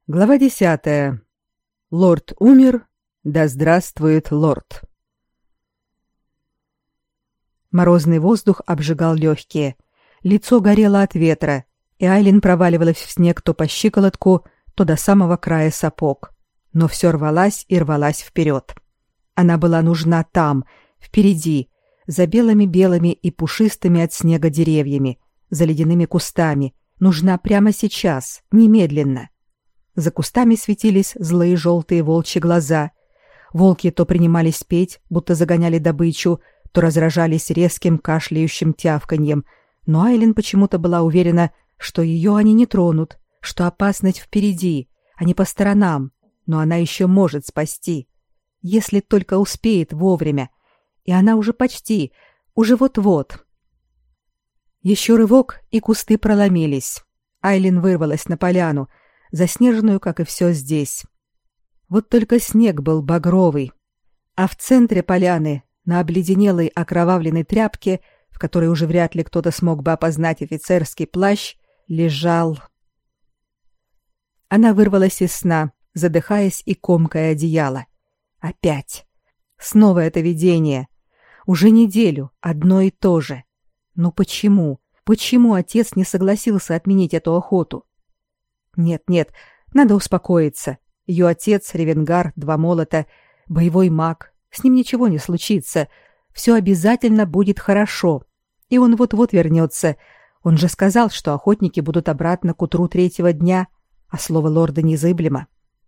Глава 10. Лорд умер, да здравствует лорд. Морозный воздух обжигал легкие, лицо горело от ветра, и Айлин проваливалась в снег то по щиколотку, то до самого края сапог, но все рвалась и рвалась вперед. Она была нужна там, впереди, за белыми и пушистыми от снега деревьями, за ледяными кустами, нужна прямо сейчас, немедленно. За кустами светились злые желтые волчьи глаза. Волки то принимались петь, будто загоняли добычу, то разражались резким кашляющим тявканьем, но Айлин почему-то была уверена, что ее они не тронут, что опасность впереди, а не по сторонам, но она еще может спасти, если только успеет вовремя, и она уже почти, уже вот-вот. Еще рывок, и кусты проломились. Айлин вырвалась на поляну, заснеженную, как и все здесь. Вот только снег был багровый, а в центре поляны, на обледенелой окровавленной тряпке, в которой уже вряд ли кто-то смог бы опознать офицерский плащ, лежал... Она вырвалась из сна, задыхаясь и комкая одеяло. Опять. Снова это видение. Уже неделю одно и то же. Но почему? Почему отец не согласился отменить эту охоту? Нет, надо успокоиться. Ее отец, Ревенгар, два молота, боевой маг. С ним ничего не случится. Все обязательно будет хорошо. И он вот-вот вернется. Он же сказал, что охотники будут обратно к утру третьего дня, а слово лорда незыблемо.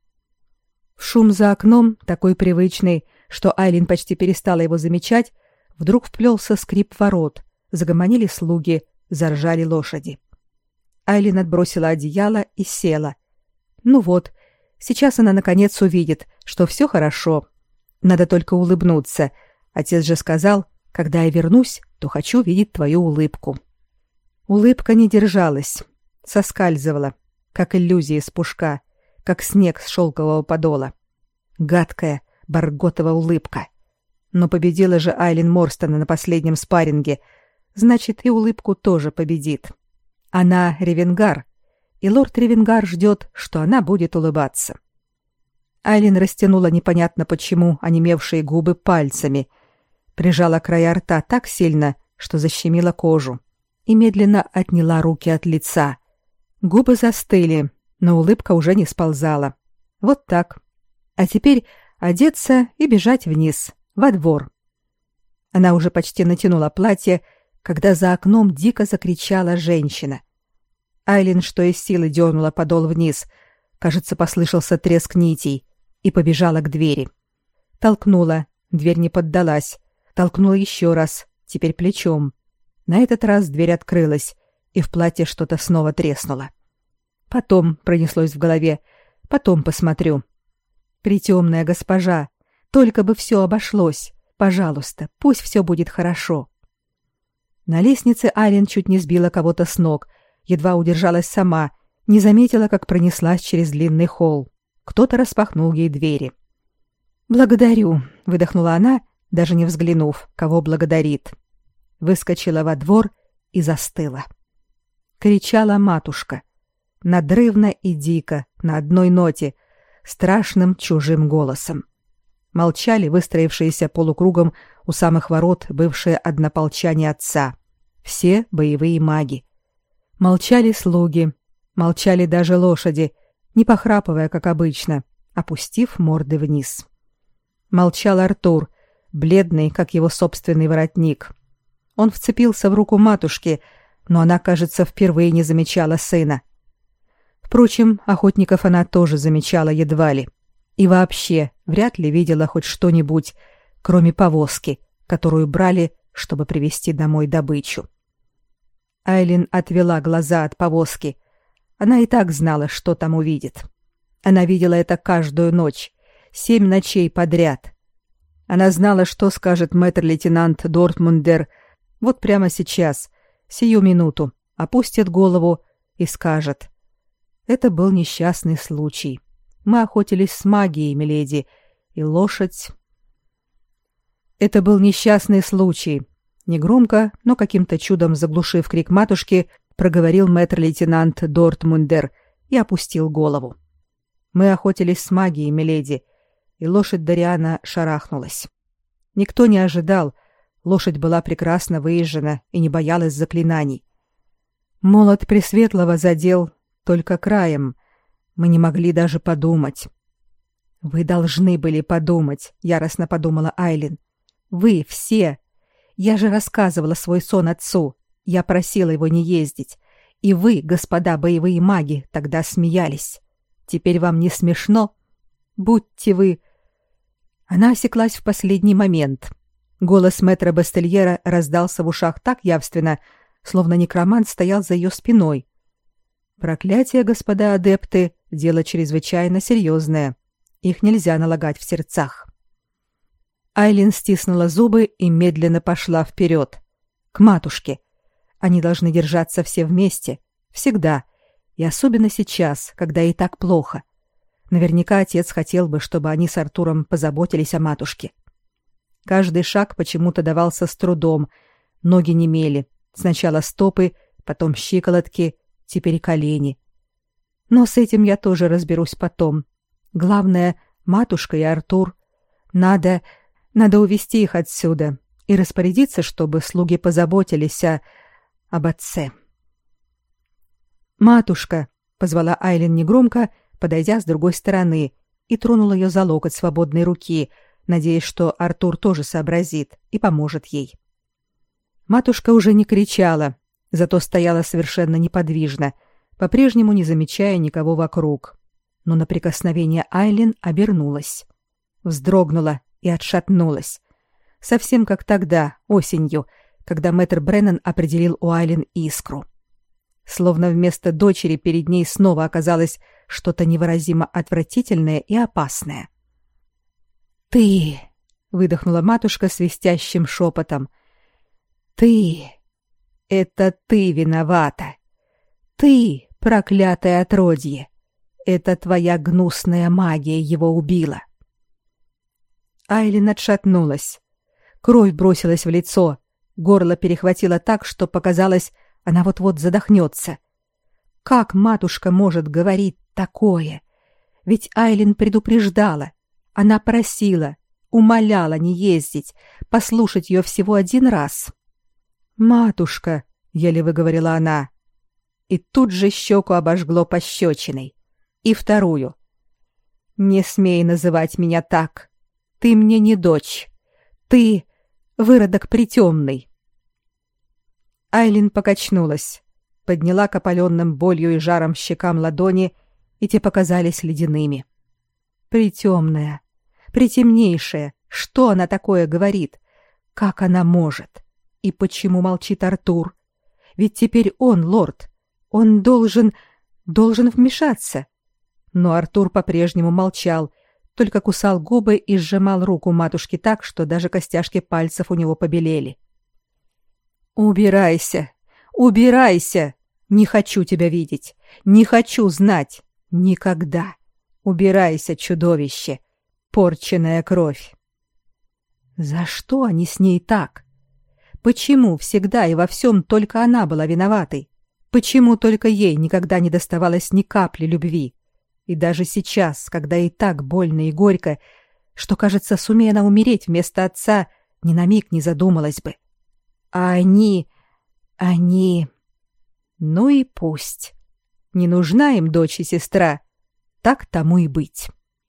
Шум за окном, такой привычный, что Айлин почти перестала его замечать, вдруг вплелся скрип ворот, загомонили слуги, заржали лошади. Айлин отбросила одеяло и села. Ну вот, сейчас она наконец увидит, что все хорошо. Надо только улыбнуться. Отец же сказал, когда я вернусь, то хочу видеть твою улыбку. Улыбка не держалась, соскальзывала, как иллюзия с пушка, как снег с шелкового подола. Гадкая, барготова улыбка. Но победила же Айлин Морстона на последнем спарринге, значит, и улыбку тоже победит. Она Ревенгар, и лорд Ревенгар ждет, что она будет улыбаться. Айлин растянула непонятно почему онемевшие губы пальцами, прижала края рта так сильно, что защемила кожу, и медленно отняла руки от лица. Губы застыли, но улыбка уже не сползала. Вот так. А теперь одеться и бежать вниз, во двор. Она уже почти натянула платье, когда за окном дико закричала женщина. Айлин что из силы дернула подол вниз, кажется, послышался треск нитей, и побежала к двери. Толкнула, дверь не поддалась, толкнула еще раз, теперь плечом. На этот раз дверь открылась, и в платье что-то снова треснуло. Потом пронеслось в голове, потом посмотрю. Притемная госпожа, только бы все обошлось, пожалуйста, пусть все будет хорошо. На лестнице Айлин чуть не сбила кого-то с ног, едва удержалась сама, не заметила, как пронеслась через длинный холл. Кто-то распахнул ей двери. «Благодарю», — выдохнула она, даже не взглянув, кого благодарит. Выскочила во двор и застыла. Кричала матушка. Надрывно и дико, на одной ноте, страшным чужим голосом. Молчали выстроившиеся полукругом у самых ворот бывшие однополчане отца. Все боевые маги. Молчали слуги, молчали даже лошади, не похрапывая, как обычно, опустив морды вниз. Молчал Артур, бледный, как его собственный воротник. Он вцепился в руку матушки, но она, кажется, впервые не замечала сына. Впрочем, охотников она тоже замечала едва ли. И вообще вряд ли видела хоть что-нибудь, кроме повозки, которую брали, чтобы привезти домой добычу. Айлин отвела глаза от повозки. Она и так знала, что там увидит. Она видела это каждую ночь, 7 ночей подряд. Она знала, что скажет мэтр-лейтенант Дортмундер вот прямо сейчас, сию минуту, опустит голову и скажет: «Это был несчастный случай. Мы охотились с магией, миледи, и лошадь...» Это был несчастный случай. Негромко, но каким-то чудом заглушив крик матушки, проговорил мэтр-лейтенант Дортмундер и опустил голову. Мы охотились с магией, миледи, и лошадь Дариана шарахнулась. Никто не ожидал, лошадь была прекрасно выезжена и не боялась заклинаний. Молот Пресветлого задел только краем. Мы не могли даже подумать. Вы должны были подумать, яростно подумала Айлин. Вы все. Я же рассказывала свой сон отцу. Я просила его не ездить. И вы, господа боевые маги, тогда смеялись. Теперь вам не смешно? Будьте вы... Она осеклась в последний момент. Голос мэтра Бастельера раздался в ушах так явственно, словно некромант стоял за ее спиной. Проклятия, господа адепты, дело чрезвычайно серьезное. Их нельзя налагать в сердцах. Айлин стиснула зубы и медленно пошла вперед. К матушке. Они должны держаться все вместе. Всегда. И особенно сейчас, когда ей так плохо. Наверняка отец хотел бы, чтобы они с Артуром позаботились о матушке. Каждый шаг почему-то давался с трудом. Ноги немели. Сначала стопы, потом щиколотки, теперь и колени. Но с этим я тоже разберусь потом. Главное, матушка и Артур. Надо увести их отсюда и распорядиться, чтобы слуги позаботились об отце. «Матушка!» — позвала Айлин негромко, подойдя с другой стороны, и тронула ее за локоть свободной руки, надеясь, что Артур тоже сообразит и поможет ей. Матушка уже не кричала, зато стояла совершенно неподвижно, по-прежнему не замечая никого вокруг. Но на прикосновение Айлин обернулась, вздрогнула и отшатнулась. Совсем как тогда, осенью, когда мэтр Бреннан определил у Айлин искру. Словно вместо дочери перед ней снова оказалось что-то невыразимо отвратительное и опасное. «Ты!» — выдохнула матушка свистящим шепотом. «Ты! Это ты виновата! Ты, проклятое отродье! Это твоя гнусная магия его убила!» Айлин отшатнулась. Кровь бросилась в лицо, горло перехватило так, что показалось, она вот-вот задохнется. Как матушка может говорить такое? Ведь Айлин предупреждала, она просила, умоляла не ездить, послушать ее всего один раз. «Матушка!» — еле выговорила она. И тут же щеку обожгло пощечиной. И вторую. «Не смей называть меня так. Ты мне не дочь. Ты выродок притемный». Айлин покачнулась, подняла к опаленным болью и жаром щекам ладони, и те показались ледяными. Притемная, притемнейшая, что она такое говорит? Как она может? И почему молчит Артур? Ведь теперь он лорд. Он должен вмешаться. Но Артур по-прежнему молчал, только кусал губы и сжимал руку матушки так, что даже костяшки пальцев у него побелели. «Убирайся! Убирайся! Не хочу тебя видеть! Не хочу знать! Никогда! Убирайся, чудовище! Порченная кровь!» За что они с ней так? Почему всегда и во всем только она была виноватой? Почему только ей никогда не доставалось ни капли любви? И даже сейчас, когда ей так больно и горько, что, кажется, сумея она умереть вместо отца, ни на миг не задумалась бы. А они... Ну и пусть. Не нужна им дочь и сестра. Так тому и быть.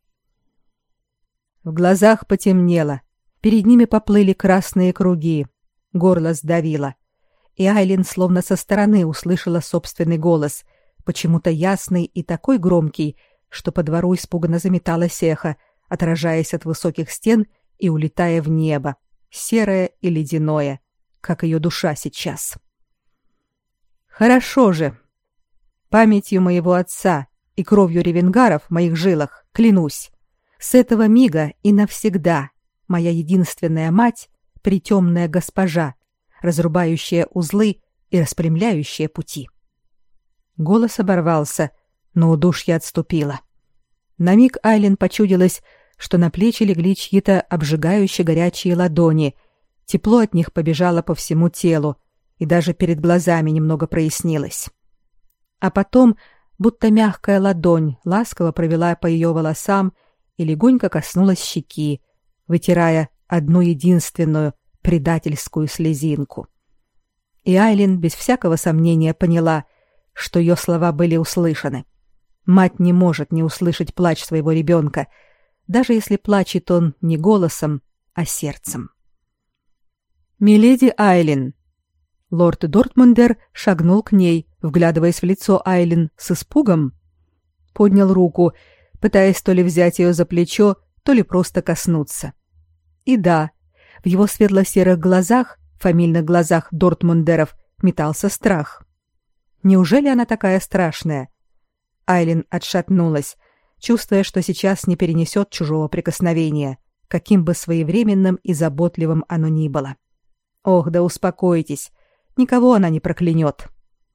В глазах потемнело. Перед ними поплыли красные круги. Горло сдавило. И Айлин словно со стороны услышала собственный голос, почему-то ясный и такой громкий, что по двору испуганно заметалось эхо, отражаясь от высоких стен и улетая в небо, серое и ледяное, как ее душа сейчас. «Хорошо же. Памятью моего отца и кровью ревенгаров в моих жилах, клянусь, с этого мига и навсегда моя единственная мать, притемная госпожа, разрубающая узлы и распрямляющая пути». Голос оборвался, но удушье отступило. На миг Айлин почудилось, что на плечи легли чьи-то обжигающе горячие ладони. Тепло от них побежало по всему телу, и даже перед глазами немного прояснилось. А потом будто мягкая ладонь ласково провела по ее волосам и легонько коснулась щеки, вытирая одну единственную предательскую слезинку. И Айлин без всякого сомнения поняла, что ее слова были услышаны. Мать не может не услышать плач своего ребенка, даже если плачет он не голосом, а сердцем. «Миледи Айлин!» Лорд Дортмундер шагнул к ней, вглядываясь в лицо Айлин с испугом. Поднял руку, пытаясь то ли взять ее за плечо, то ли просто коснуться. И да, в его светло-серых глазах, фамильных глазах Дортмундеров, метался страх. Неужели она такая страшная? Айлин отшатнулась, чувствуя, что сейчас не перенесет чужого прикосновения, каким бы своевременным и заботливым оно ни было. Ох, да успокойтесь, никого она не проклянет.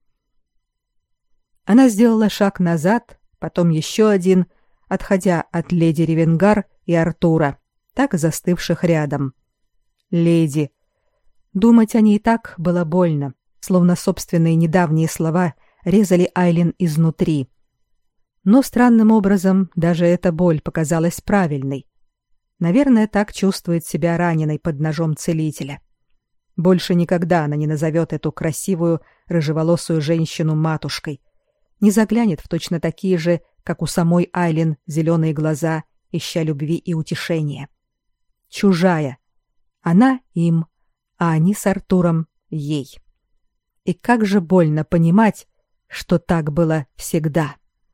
Она сделала шаг назад, потом еще один, отходя от леди Ревенгар и Артура, так застывших рядом. Леди. Думать о ней так было больно, словно собственные недавние слова резали Айлин изнутри. Но странным образом даже эта боль показалась правильной. Наверное, так чувствует себя раненой под ножом целителя. Больше никогда она не назовет эту красивую рыжеволосую женщину матушкой, не заглянет в точно такие же, как у самой Айлин, зеленые глаза, ища любви и утешения. Чужая. Она им, а они с Артуром ей. И как же больно понимать, что так было всегда.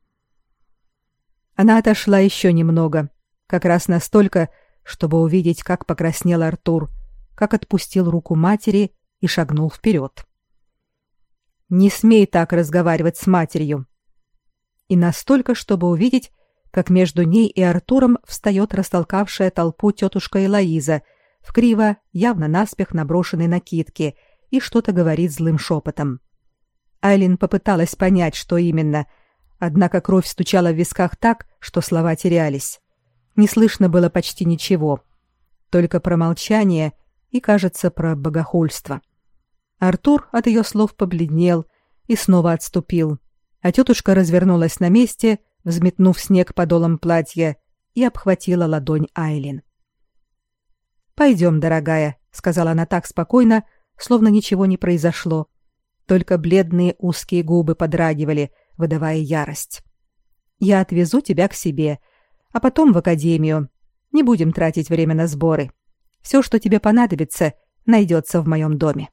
Она отошла еще немного, как раз настолько, чтобы увидеть, как покраснел Артур, как отпустил руку матери и шагнул вперед. «Не смей так разговаривать с матерью!» И настолько, чтобы увидеть, как между ней и Артуром встает растолкавшая толпу тетушка Элоиза в криво, явно наспех наброшенной накидке и что-то говорит злым шепотом. Айлин попыталась понять, что именно, однако кровь стучала в висках так, что слова терялись. Не слышно было почти ничего, только про молчание и, кажется, про богохульство. Артур от ее слов побледнел и снова отступил, а тетушка развернулась на месте, взметнув снег подолом платья, и обхватила ладонь Айлин. «Пойдем, дорогая», — сказала она так спокойно, словно ничего не произошло. Только бледные узкие губы подрагивали, выдавая ярость. «Я отвезу тебя к себе, а потом в академию. Не будем тратить время на сборы. Все, что тебе понадобится, найдется в моем доме».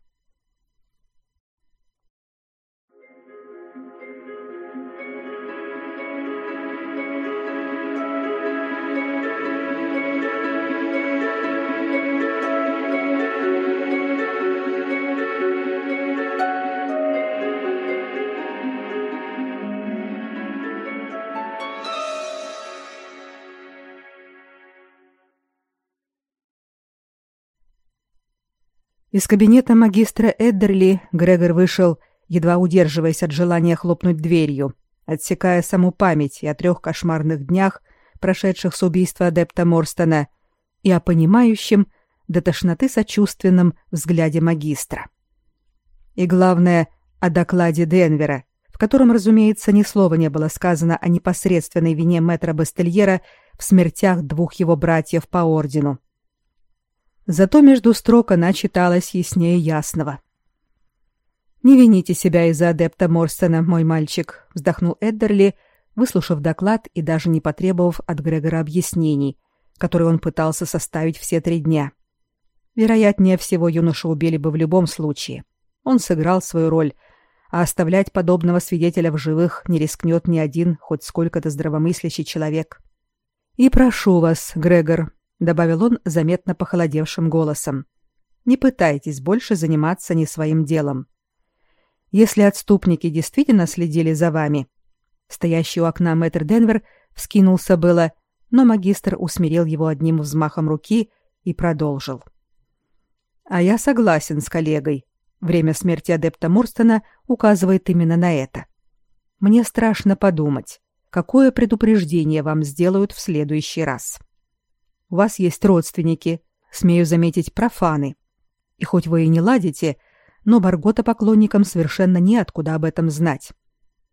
Из кабинета магистра Эддерли Грегор вышел, едва удерживаясь от желания хлопнуть дверью, отсекая саму память и о 3 кошмарных днях, прошедших с убийства адепта Морстона, и о понимающем, до тошноты сочувственном взгляде магистра. И главное, о докладе Денвера, в котором, разумеется, ни слова не было сказано о непосредственной вине мэтра Бастельера в смертях 2 его братьев по ордену. Зато между строк она читалась яснее ясного. «Не вините себя из-за адепта Морстона, мой мальчик», — вздохнул Эддерли, выслушав доклад и даже не потребовав от Грегора объяснений, которые он пытался составить все 3 дня. Вероятнее всего, юношу убили бы в любом случае. Он сыграл свою роль, а оставлять подобного свидетеля в живых не рискнет ни один хоть сколько-то здравомыслящий человек. «И прошу вас, Грегор», — добавил он заметно похолодевшим голосом, — «не пытайтесь больше заниматься не своим делом. Если отступники действительно следили за вами...» Стоящий у окна мэтр Денвер вскинулся было, но магистр усмирил его одним взмахом руки и продолжил. «А я согласен с коллегой. Время смерти адепта Морстона указывает именно на это. Мне страшно подумать, какое предупреждение вам сделают в следующий раз. У вас есть родственники, смею заметить, профаны. И хоть вы и не ладите, но Баргота поклонникам совершенно неоткуда об этом знать.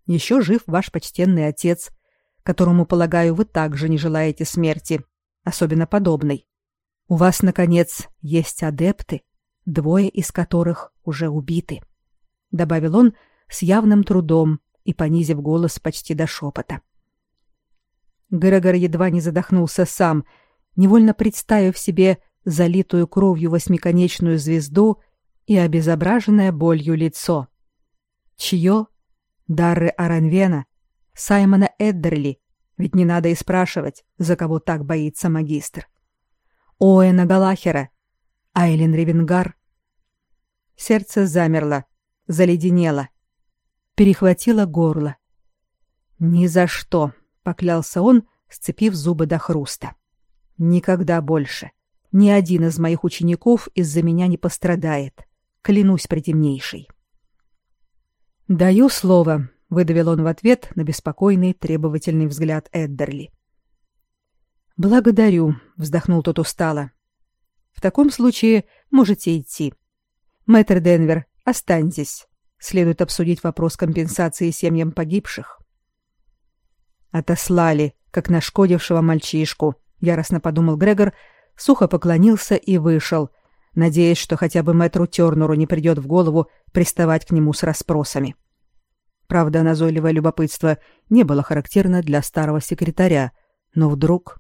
Еще жив ваш почтенный отец, которому, полагаю, вы также не желаете смерти, особенно подобной. У вас, наконец, есть адепты, 2 из которых уже убиты», — добавил он с явным трудом и понизив голос почти до шепота. Грегор едва не задохнулся сам, невольно представив себе залитую кровью восьмиконечную звезду и обезображенное болью лицо. Чье? Дарры Аранвена? Саймона Эддерли? Ведь не надо и спрашивать, за кого так боится магистр. Оэна Галахера? Айлин Ревенгар? Сердце замерло, заледенело, перехватило горло. «Ни за что!» — поклялся он, сцепив зубы до хруста. «Никогда больше. Ни один из моих учеников из-за меня не пострадает. Клянусь притемнейшей». «Даю слово», — выдавил он в ответ на беспокойный, требовательный взгляд Эддерли. «Благодарю», — вздохнул тот устало. «В таком случае можете идти. Мэтр Денвер, останьтесь. Следует обсудить вопрос компенсации семьям погибших». «Отослали, как нашкодившего мальчишку», — яростно подумал Грегор, сухо поклонился и вышел, надеясь, что хотя бы мэтру Тёрнеру не придет в голову приставать к нему с расспросами. Правда, назойливое любопытство не было характерно для старого секретаря, но вдруг...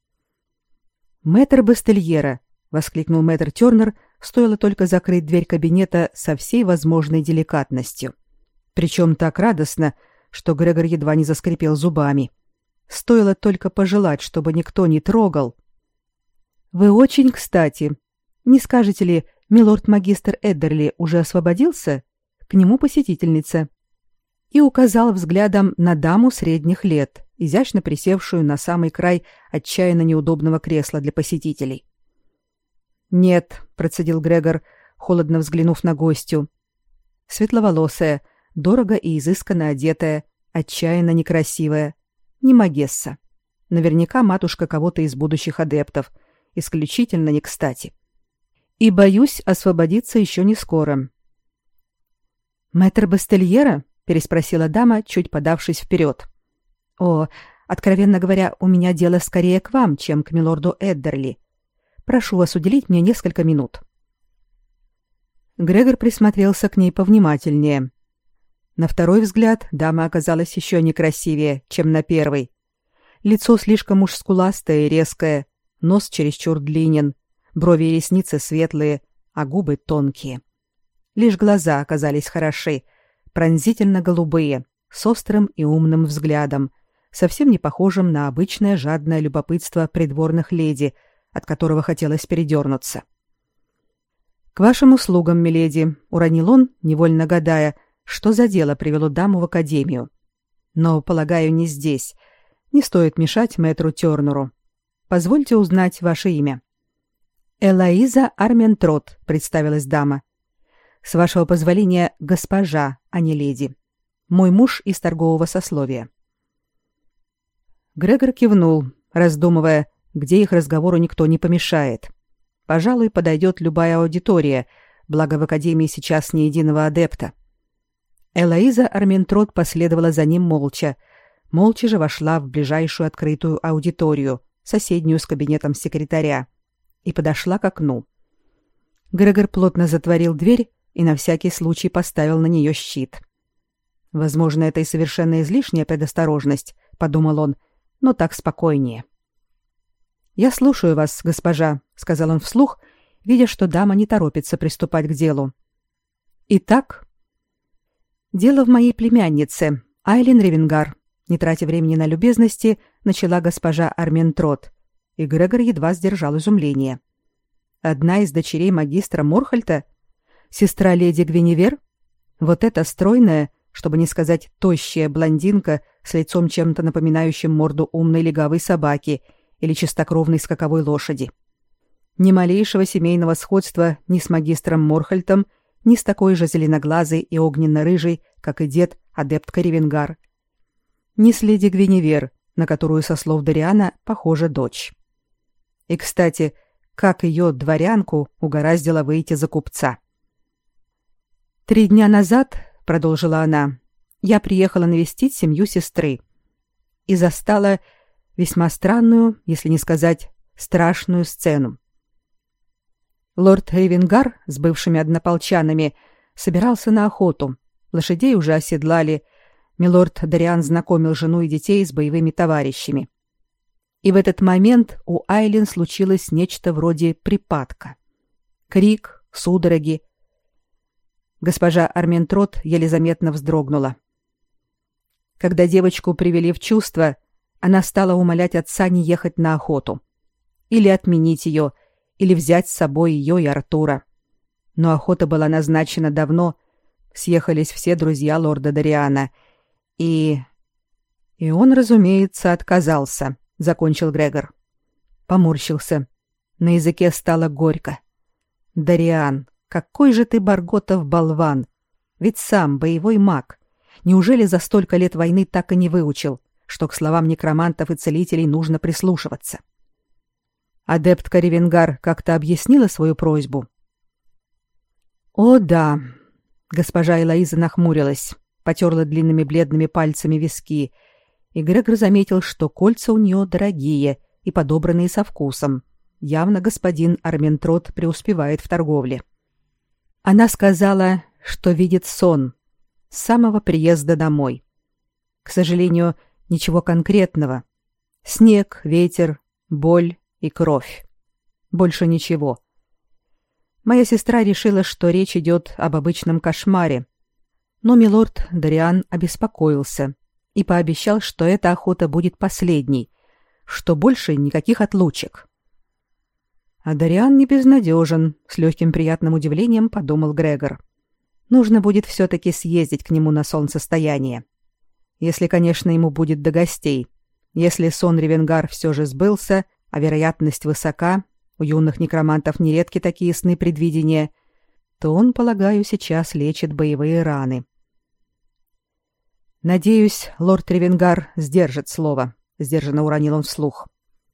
«Мэтр Бастельера!» — воскликнул мэтр Тёрнер, стоило только закрыть дверь кабинета со всей возможной деликатностью. Причем так радостно, что Грегор едва не заскрипел зубами. Стоило только пожелать, чтобы никто не трогал. «Вы очень кстати. Не скажете ли, милорд-магистр Эддерли уже освободился? К нему посетительница». И указал взглядом на даму средних лет, изящно присевшую на самый край отчаянно неудобного кресла для посетителей. «Нет», — процедил Грегор, холодно взглянув на гостью. Светловолосая, дорого и изысканно одетая, отчаянно некрасивая, не магесса. Наверняка матушка кого-то из будущих адептов, исключительно не кстати. И, боюсь, освободиться еще не скоро. «Мэтр Бастельера?» — переспросила дама, чуть подавшись вперед. «О, откровенно говоря, у меня дело скорее к вам, чем к милорду Эддерли. Прошу вас уделить мне несколько минут». Грегор присмотрелся к ней повнимательнее. На второй взгляд дама оказалась еще некрасивее, чем на первый. Лицо слишком уж скуластое и резкое, нос чересчур длинен, брови и ресницы светлые, а губы тонкие. Лишь глаза оказались хороши, пронзительно голубые, с острым и умным взглядом, совсем не похожим на обычное жадное любопытство придворных леди, от которого хотелось передернуться. «К вашим услугам, миледи», — уронил он, невольно гадая, что за дело привело даму в академию. «Но, полагаю, не здесь. Не стоит мешать мэтру Тёрнеру. Позвольте узнать ваше имя». «Элоиза Арментрот», — представилась дама. «С вашего позволения, госпожа, а не леди. Мой муж из торгового сословия». Грегор кивнул, раздумывая, где их разговору никто не помешает. Пожалуй, подойдет любая аудитория, благо в академии сейчас ни единого адепта. Элоиза Арментрот последовала за ним молча же вошла в ближайшую открытую аудиторию, соседнюю с кабинетом секретаря, и подошла к окну. Грегор плотно затворил дверь и на всякий случай поставил на нее щит. «Возможно, это и совершенно излишняя предосторожность», — подумал он, — «но так спокойнее». «Я слушаю вас, госпожа», — сказал он вслух, видя, что дама не торопится приступать к делу. «Итак, дело в моей племяннице, Айлин Ревенгар», не тратя времени на любезности, начала госпожа Арментрот, и Грегор едва сдержал изумление. «Одна из дочерей магистра Морхальта? Сестра леди Гвиневер? Вот эта стройная, чтобы не сказать тощая блондинка с лицом чем-то напоминающим морду умной легавой собаки или чистокровной скаковой лошади. Ни малейшего семейного сходства ни с магистром Морхальтом, ни с такой же зеленоглазой и огненно-рыжей, как и дед, адептка Ревенгар. Ни с леди Гвиневер, на которую, со слов Дориана, похожа дочь. И, кстати, как ее, дворянку, угораздило выйти за купца. 3 дня назад, — продолжила она, — я приехала навестить семью сестры и застала весьма странную, если не сказать страшную сцену. Лорд Ревенгар с бывшими однополчанами собирался на охоту. Лошадей уже оседлали. Милорд Дариан знакомил жену и детей с боевыми товарищами. И в этот момент у Айлин случилось нечто вроде припадка. Крик, судороги. Госпожа Арментрот еле заметно вздрогнула. Когда девочку привели в чувство, она стала умолять отца не ехать на охоту. Или отменить ее, или взять с собой ее и Артура. Но охота была назначена давно, съехались все друзья лорда Дариана, и он, разумеется, отказался, закончил Грегор. Поморщился. На языке стало горько. Дариан, какой же ты Барготов болван! Ведь сам боевой маг. Неужели за столько лет войны так и не выучил, что к словам некромантов и целителей нужно прислушиваться? Адептка Ревенгар как-то объяснила свою просьбу? О, да. Госпожа Элоиза нахмурилась, потерла длинными бледными пальцами виски, и Грегор заметил, что кольца у нее дорогие и подобранные со вкусом. Явно господин Арментрот преуспевает в торговле. Она сказала, что видит сон с самого приезда домой. К сожалению, ничего конкретного. Снег, ветер, боль и кровь. Больше ничего. Моя сестра решила, что речь идет об обычном кошмаре. Но милорд Дариан обеспокоился и пообещал, что эта охота будет последней, что больше никаких отлучек. А Дариан не безнадежен, с легким приятным удивлением подумал Грегор. Нужно будет все-таки съездить к нему на солнцестояние. Если, конечно, ему будет до гостей. Если сон Ревенгар все же сбылся, а вероятность высока, у юных некромантов нередки такие сны предвидения, то он, полагаю, сейчас лечит боевые раны. «Надеюсь, лорд Ревенгар сдержит слово», — сдержанно уронил он вслух.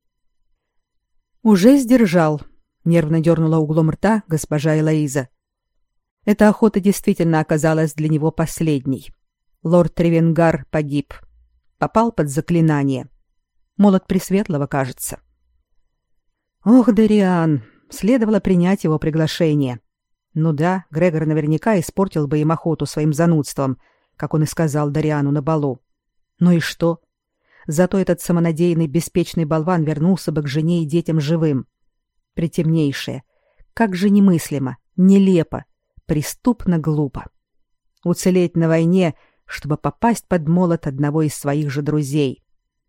«Уже сдержал», — нервно дернула углом рта госпожа Элоиза. Эта охота действительно оказалась для него последней. Лорд Ревенгар погиб. Попал под заклинание. Молот Пресветлого, кажется. Ох, Дариан, следовало принять его приглашение. Ну да, Грегор наверняка испортил бы им охоту своим занудством, как он и сказал Дариану на балу. Ну и что? Зато этот самонадеянный беспечный болван вернулся бы к жене и детям живым. Притемнейшее. Как же немыслимо, нелепо, преступно глупо. Уцелеть на войне, чтобы попасть под молот одного из своих же друзей.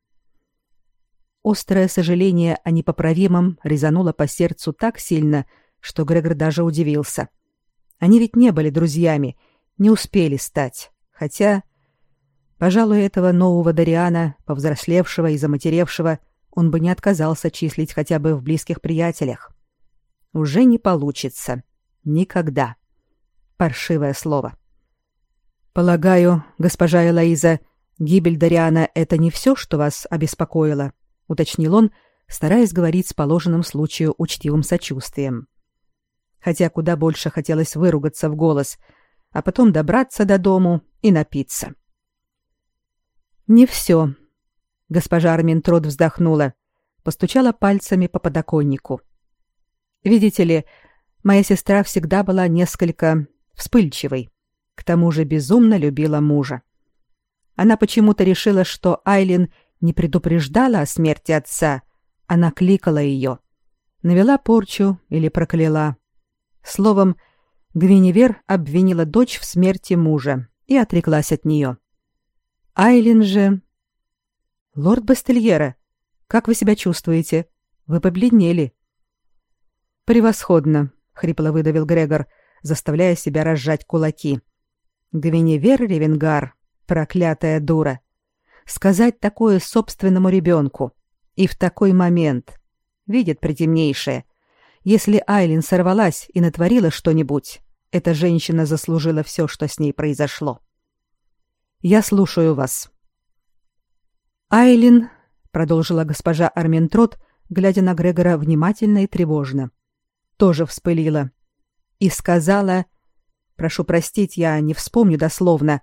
Острое сожаление о непоправимом резануло по сердцу так сильно, что Грегор даже удивился. Они ведь не были друзьями, не успели стать. Хотя, пожалуй, этого нового Дариана, повзрослевшего и заматеревшего, он бы не отказался числить хотя бы в близких приятелях. Уже не получится. Никогда. Паршивое слово. Полагаю, госпожа Элоиза, гибель Дариана — это не все, что вас обеспокоило, уточнил он, стараясь говорить с положенным случаю учтивым сочувствием. Хотя куда больше хотелось выругаться в голос, а потом добраться до дому и напиться. Не все. Госпожа Арментрот вздохнула, постучала пальцами по подоконнику. Видите ли, моя сестра всегда была несколько вспыльчивой, к тому же безумно любила мужа. Она почему-то решила, что Айлин не предупреждала о смерти отца, а накликала ее, навела порчу или прокляла. Словом, Гвиневер обвинила дочь в смерти мужа и отреклась от нее. Айлин же... «Лорд Бастельера, как вы себя чувствуете? Вы побледнели». «Превосходно», — хрипло выдавил Грегор, заставляя себя разжать кулаки. «Гвиневер Ревенгар, проклятая дура. Сказать такое собственному ребенку. И в такой момент. Видит притемнейшее. Если Айлин сорвалась и натворила что-нибудь, эта женщина заслужила все, что с ней произошло. Я слушаю вас». «Айлин», — продолжила госпожа Арментрот, глядя на Грегора внимательно и тревожно, тоже вспылила и сказала, прошу простить, я не вспомню дословно,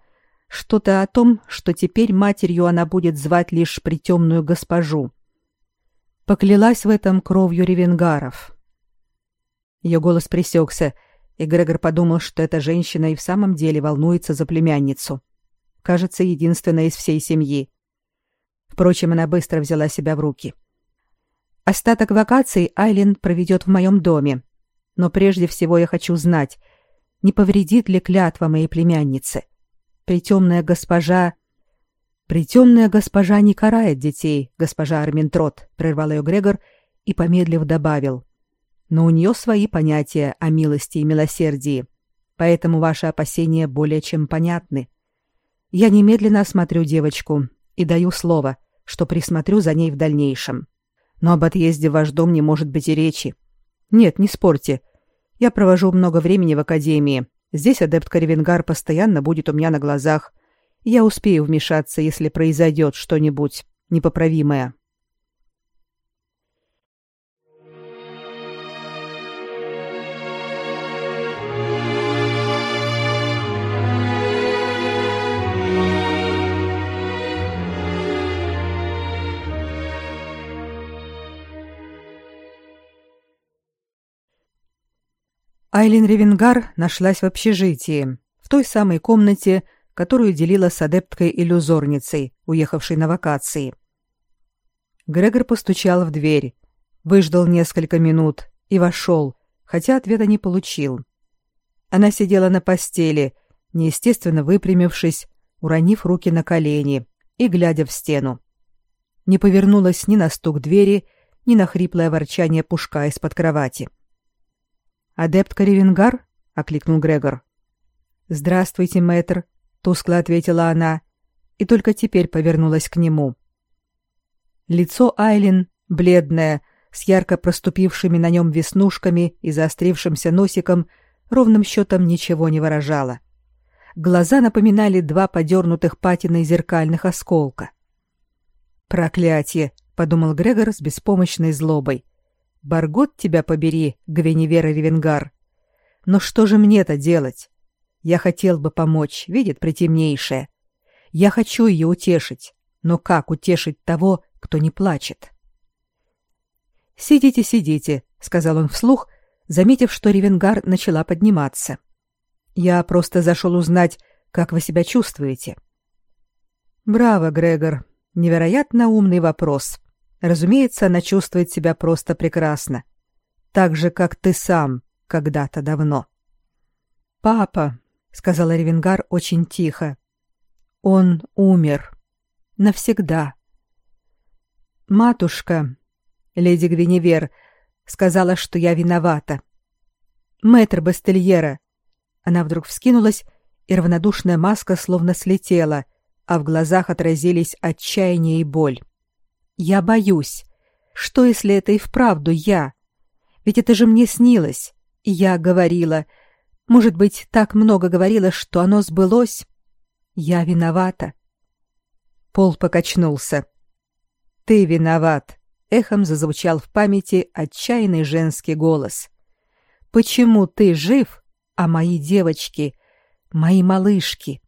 Что-то о том, что теперь матерью она будет звать лишь притемную госпожу. Поклялась в этом кровью ревенгаров. Ее голос пресекся, и Грегор подумал, что эта женщина и в самом деле волнуется за племянницу. Кажется, единственная из всей семьи. Впрочем, она быстро взяла себя в руки. Остаток вакаций Айлин проведет в моем доме. Но прежде всего я хочу знать, не повредит ли клятва моей племянницы. Притемная госпожа не карает детей, госпожа Арминтрот, прервал ее Грегор и, помедлив, добавил. Но у нее свои понятия о милости и милосердии, поэтому ваши опасения более чем понятны. Я немедленно осмотрю девочку и даю слово, что присмотрю за ней в дальнейшем. Но об отъезде в ваш дом не может быть и речи. Нет, не спорьте. Я провожу много времени в академии. Здесь адептка Ревенгар постоянно будет у меня на глазах. Я успею вмешаться, если произойдет что-нибудь непоправимое. Айлин Ревенгар нашлась в общежитии, в той самой комнате, которую делила с адепткой-иллюзорницей, уехавшей на вакации. Грегор постучал в дверь, выждал несколько минут и вошел, хотя ответа не получил. Она сидела на постели, неестественно выпрямившись, уронив руки на колени и глядя в стену. Не повернулась ни на стук двери, ни на хриплое ворчание Пушка из-под кровати. «Адептка Ревенгар?» — окликнул Грегор. «Здравствуйте, мэтр», — тускло ответила она, и только теперь повернулась к нему. Лицо Айлин, бледное, с ярко проступившими на нем веснушками и заострившимся носиком, ровным счетом ничего не выражало. Глаза напоминали два подернутых патиной зеркальных осколка. «Проклятие!» — подумал Грегор с беспомощной злобой. «Баргот тебя побери, Гвиневера Ревенгар! Но что же мне-то делать? Я хотел бы помочь, видит притемнейшая. Я хочу ее утешить, но как утешить того, кто не плачет?» «Сидите, сидите», — сказал он вслух, заметив, что Ревенгар начала подниматься. «Я просто зашел узнать, как вы себя чувствуете». «Браво, Грегор! Невероятно умный вопрос. Разумеется, она чувствует себя просто прекрасно. Так же, как ты сам когда-то давно». «Папа», — сказала Ревенгар очень тихо, — «он умер. Навсегда». «Матушка, леди Гвиневер, сказала, что я виновата. Мэтр Бастельера». Она вдруг вскинулась, и равнодушная маска словно слетела, а в глазах отразились отчаяние и боль. «Я боюсь. Что, если это и вправду я? Ведь это же мне снилось. И я говорила. Может быть, так много говорила, что оно сбылось? Я виновата». Пол покачнулся. «Ты виноват», — эхом зазвучал в памяти отчаянный женский голос. «Почему ты жив, а мои девочки, мои малышки?»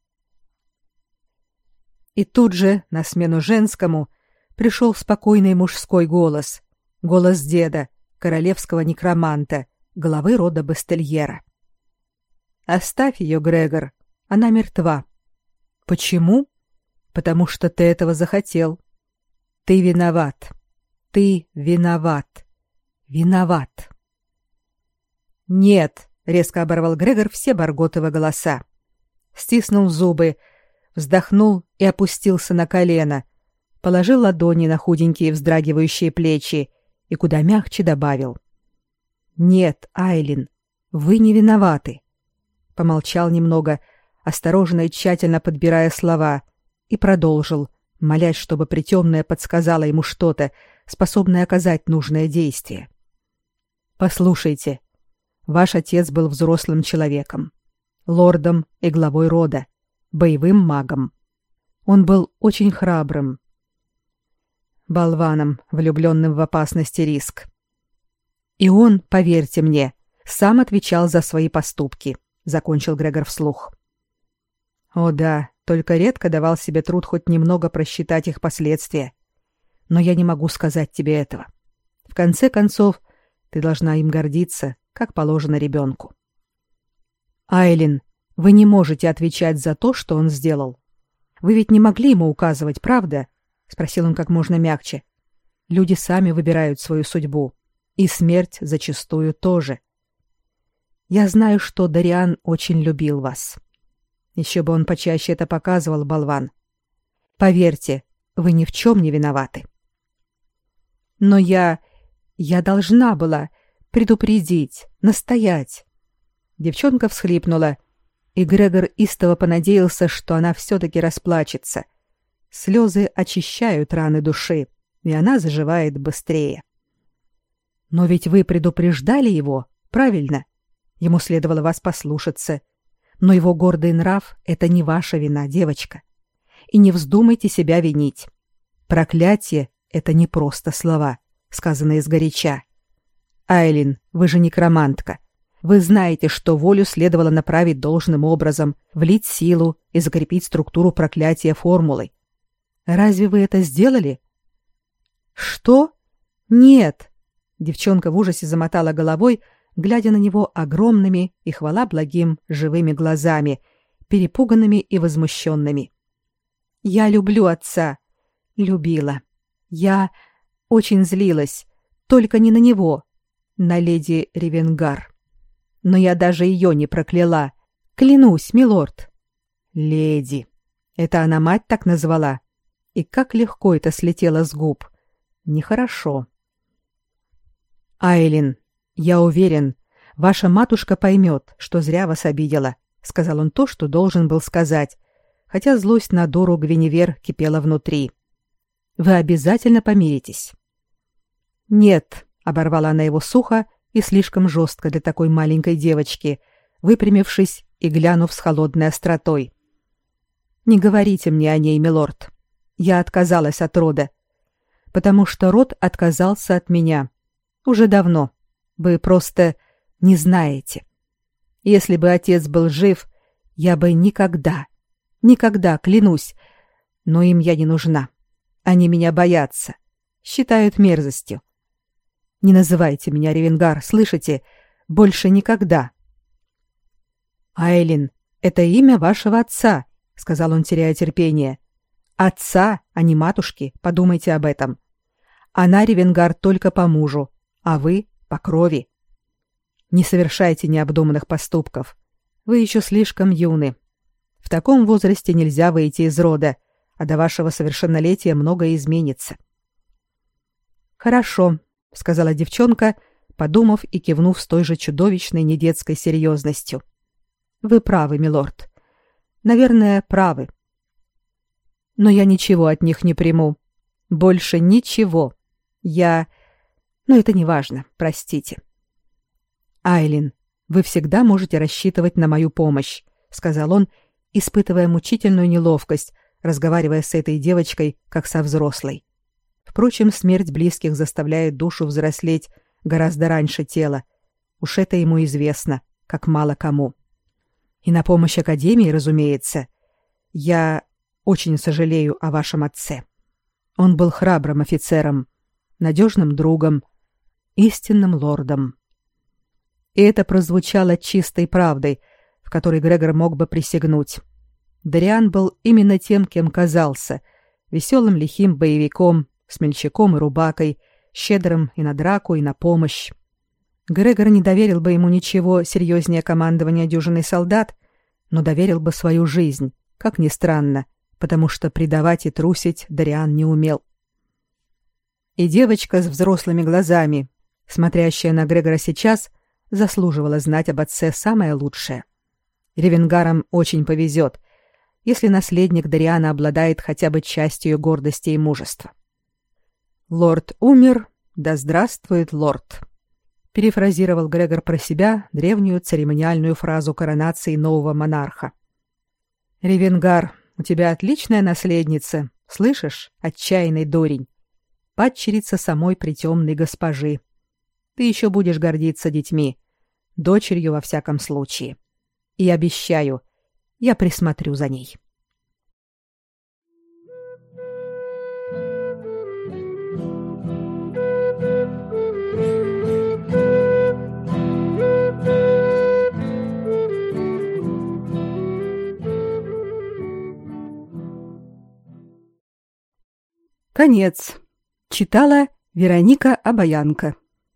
И тут же, на смену женскому, пришел спокойный мужской голос, голос деда, королевского некроманта, главы рода Бастельера. «Оставь ее, Грегор, она мертва». «Почему?» «Потому что ты этого захотел. Ты виноват. Ты виноват. Виноват». «Нет», — резко оборвал Грегор все Барготовы голоса. Стиснул зубы, вздохнул и опустился на колено, положил ладони на худенькие вздрагивающие плечи и куда мягче добавил: «Нет, Айлин, вы не виноваты». Помолчал немного, осторожно и тщательно подбирая слова, и продолжил, молясь, чтобы притемная подсказала ему что-то, способное оказать нужное действие. «Послушайте, ваш отец был взрослым человеком, лордом и главой рода, боевым магом. Он был очень храбрым, болваном, влюбленным в опасность и риск. И он, поверьте мне, сам отвечал за свои поступки», — закончил Грегор вслух. «О да, только редко давал себе труд хоть немного просчитать их последствия. Но я не могу сказать тебе этого. В конце концов, ты должна им гордиться, как положено ребенку. Айлин, вы не можете отвечать за то, что он сделал. Вы ведь не могли ему указывать, правда? Спросил он как можно мягче. Люди сами выбирают свою судьбу, и смерть зачастую тоже. Я знаю, что Дариан очень любил вас. Еще бы он почаще это показывал, болван. Поверьте, вы ни в чем не виноваты. Но я должна была предупредить, настоять. Девчонка всхлипнула, и Грегор истово понадеялся, что она все-таки расплачется. Слезы очищают раны души, и она заживает быстрее. Но ведь вы предупреждали его, правильно? Ему следовало вас послушаться. Но его гордый нрав — это не ваша вина, девочка. И не вздумайте себя винить. Проклятие — это не просто слова, сказанные сгоряча. Айлин, вы же некромантка. Вы знаете, что волю следовало направить должным образом, влить силу и закрепить структуру проклятия формулой. Разве вы это сделали? Что? Нет. Девчонка в ужасе замотала головой, глядя на него огромными и, хвала благим, живыми глазами, перепуганными и возмущенными. Я люблю отца. Любила. Я очень злилась. Только не на него, на леди Ревенгар. Но я даже ее не прокляла. Клянусь, милорд. Леди. Это она мать так назвала. И как легко это слетело с губ. Нехорошо. Айлин, я уверен, ваша матушка поймет, что зря вас обидела, сказал он то, что должен был сказать, хотя злость на Дору Гвиневер кипела внутри. Вы обязательно помиритесь. Нет, оборвала она его сухо и слишком жестко для такой маленькой девочки, выпрямившись и глянув с холодной остротой. Не говорите мне о ней, милорд. Я отказалась от рода, потому что род отказался от меня. Уже давно. Вы просто не знаете. Если бы отец был жив, я бы никогда, клянусь, но им я не нужна. Они меня боятся, считают мерзостью. Не называйте меня Ревенгар, слышите? Больше никогда. Айлин, это имя вашего отца, сказал он, теряя терпение. Отца, а не матушки, подумайте об этом. Она Ревенгар только по мужу, а вы по крови. Не совершайте необдуманных поступков. Вы еще слишком юны. В таком возрасте нельзя выйти из рода, а до вашего совершеннолетия многое изменится. Хорошо, сказала девчонка, подумав и кивнув с той же чудовищной недетской серьезностью. Вы правы, милорд. Наверное, правы. Но я ничего от них не приму. Больше ничего. Но это не важно, простите. Айлин, вы всегда можете рассчитывать на мою помощь, сказал он, испытывая мучительную неловкость, разговаривая с этой девочкой как со взрослой. Впрочем, смерть близких заставляет душу взрослеть гораздо раньше тела. Уж это ему известно, как мало кому. И на помощь Академии, разумеется. Я очень сожалею о вашем отце. Он был храбрым офицером, надежным другом, истинным лордом. И это прозвучало чистой правдой, в которой Грегор мог бы присягнуть. Дариан был именно тем, кем казался, веселым лихим боевиком, смельчаком и рубакой, щедрым и на драку, и на помощь. Грегор не доверил бы ему ничего серьезнее командования дюжиной солдат, но доверил бы свою жизнь, как ни странно, потому что предавать и трусить Дариан не умел. И девочка с взрослыми глазами, смотрящая на Грегора сейчас, заслуживала знать об отце самое лучшее. Ревенгарам очень повезет, если наследник Дариана обладает хотя бы частью гордости и мужества. «Лорд умер, да здравствует лорд», — перефразировал Грегор про себя древнюю церемониальную фразу коронации нового монарха. «Ревенгар, у тебя отличная наследница, слышишь, отчаянный дурень, падчерица самой притемной госпожи. Ты еще будешь гордиться детьми, дочерью во всяком случае. И обещаю, я присмотрю за ней». Конец. Читала Вероника Обаянко.